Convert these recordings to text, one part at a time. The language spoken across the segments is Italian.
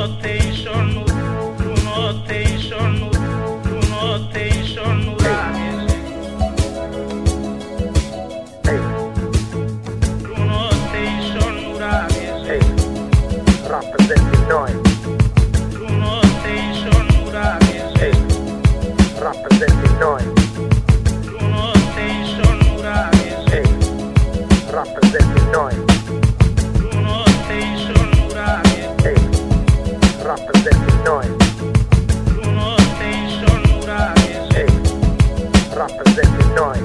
Rappresenti noi. Bruno Station Muravies. Rappresenti noi. Bruno Station Muravies. Rappresenti noi. Bruno Station Muravies. Rappresenti noi. Bruno Station Muravies. Rappresenti noi.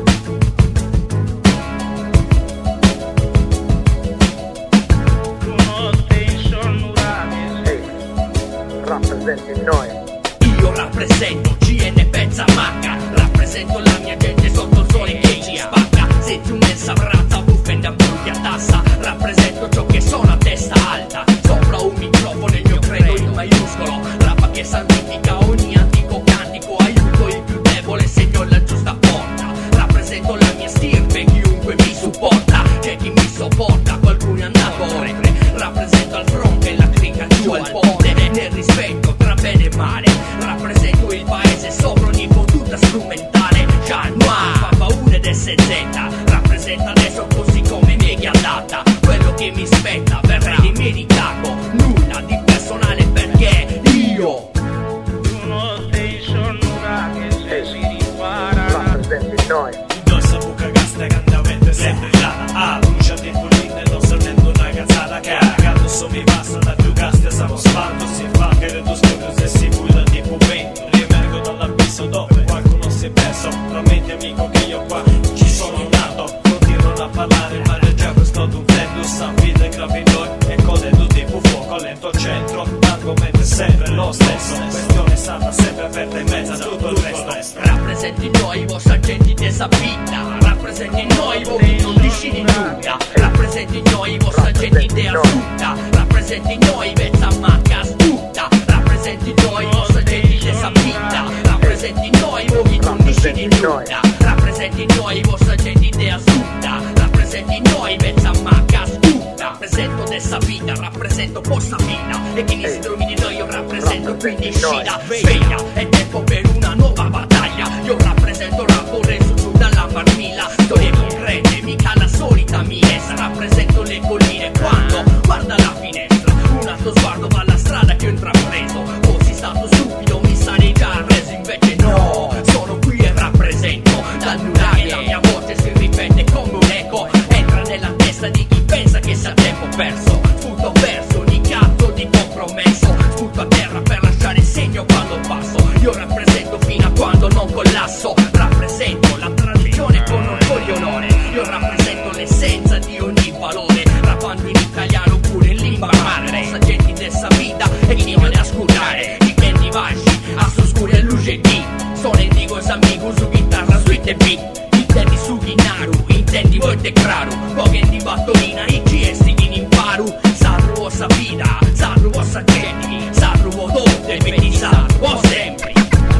Rappresenti noi. Io rappresento GN Pezza Macca, rappresento la mia gente sotto il sole che ci spacca. Senti un'essa brazza, buffenda bruglia tassa, rappresento ciò che sono a testa alta. Sopra un microfono il mio credo in maiuscolo, rappa che santifica ogni antico cantico. Aiuto il più debole, segno la giusta porta. Rappresento la mia stirpe, chiunque mi supporta. C'è chi mi sopporta, qualcuno è andato oltre. Rappresento al fronte la clicca giù al ponte, nel rispetto tra bene e male. Rappresento il paese sopra ogni potuta strumentale. Jean Noir, fa paura ed SZ. Rappresenta adesso così come media data. Quello che mi spetta verrà dimenticato. Nulla di personale perché io Bruno Station Muravies si ripara. Rappresenti noi. Indossa buca casta cantamente sempre là. Luce di pulite non sorrendo una cazzata. Cagando su mi passa da più caste siamo spanto. Si fa che le tue studios e si bulla tipo vento. Riemergo dall'abisso dove qualcuno si è perso. Prometti amico che io qua ci sono nato. Continuano a parlare ma già questo tu intendo. Sapete gravidor e code tu tipo fuoco lento centro. L'argomento è sempre lo stesso. Questione stata sempre aperta in mezzo a tutto il resto. rappresenti noi, vostra gente desabita. Rappresenti noi, voi non dici di nulla. Rappresenti noi, vostra gente idea assunta. Rappresenti noi, vezza macca astuta. Rappresenti noi, vostra gente desabita. Rappresenti noi, voi non dici di nulla. Rappresenti noi, vostra gente idea assunta. Rappresenti noi, vezza macca astuta. Rappresento dessa vita, rappresento vostra vita. E chi si trovi di noi io rappresento, quindi scida. Sveglia, è tempo per una nuova battaglia. Io rappresento rappo reso giù dalla marmilla. Storie concrete, mica la solita minestra. Rappresento le colline quando guarda la finestra. Un altro sguardo va alla strada che ho intrapreso. Fossi stato stupido mi sarei già arreso. Invece no, sono qui e rappresento. Dal nulla che la mia voce si ripete come un eco. Entra nella testa di chi pensa che sia tempo perso. Sputo verso ogni cazzo di compromesso. Sputo a terra per lasciare segno quando passo. Io rappresento fino a quando non collasso. Rappresento la tradizione con orgoglio e onore. Io rappresento l'essenza di ogni valore. Rappando in italiano oppure in lingua madre. Sa gente dessa vita e chi vuole ascoltare. Dipende vasci, a oscure e luce di. Sono amigos amigos su chitarra su beat. Intendi su Ginaru, intendi volte claro. Poche di battolina e GS in imparu. Sadru vostra vita, sadru vostra gente. Sadru vodote, vedi sadru o sempre.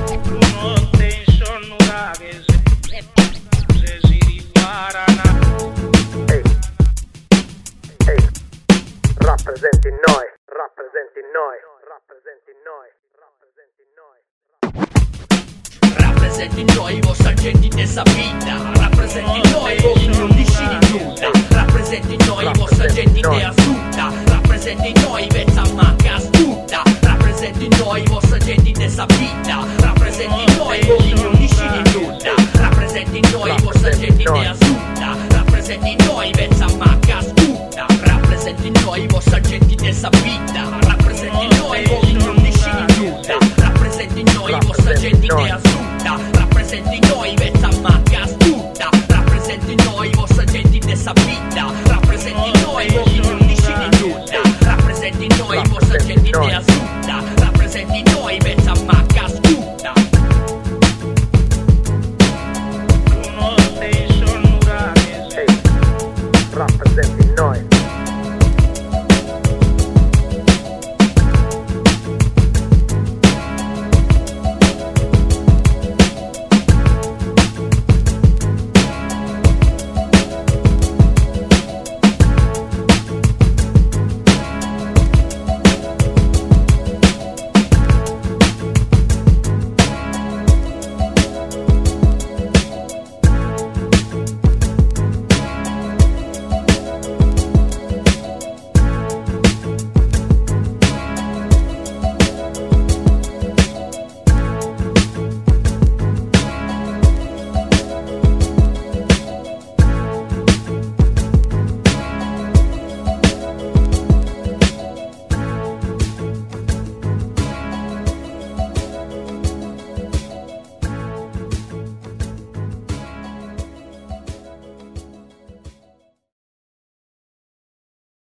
Bruno Station Muravies se si riparano. Rappresenti noi. Rappresenti noi. Rappresenti noi. Rappresenti noi. Rappresenti noi, vostra gente dessa vita. Rappresenti noi, voi non dici di nulla. Rappresenti noi, vostra gente idea assunta. Rappresenti noi, vezza macca astuta. Rappresenti noi, vostra gente dessa vita. Rappresenti noi, voi non dici di nulla. Rappresenti noi, vostra gente idea assunta. Rappresenti noi, vezza macca astuta. Rappresenti noi, vostra gente dessa vita. Rappresenti noi, voi non dici di nulla. Rappresenti noi, vostra gente idea assunta. Rappresenti noi, vezza macca astuta. Rappresenti noi, vostra gente dessa vita. Rappresenti noi, voi non dici di nulla. Rappresenti noi, vostra gente idea assunta.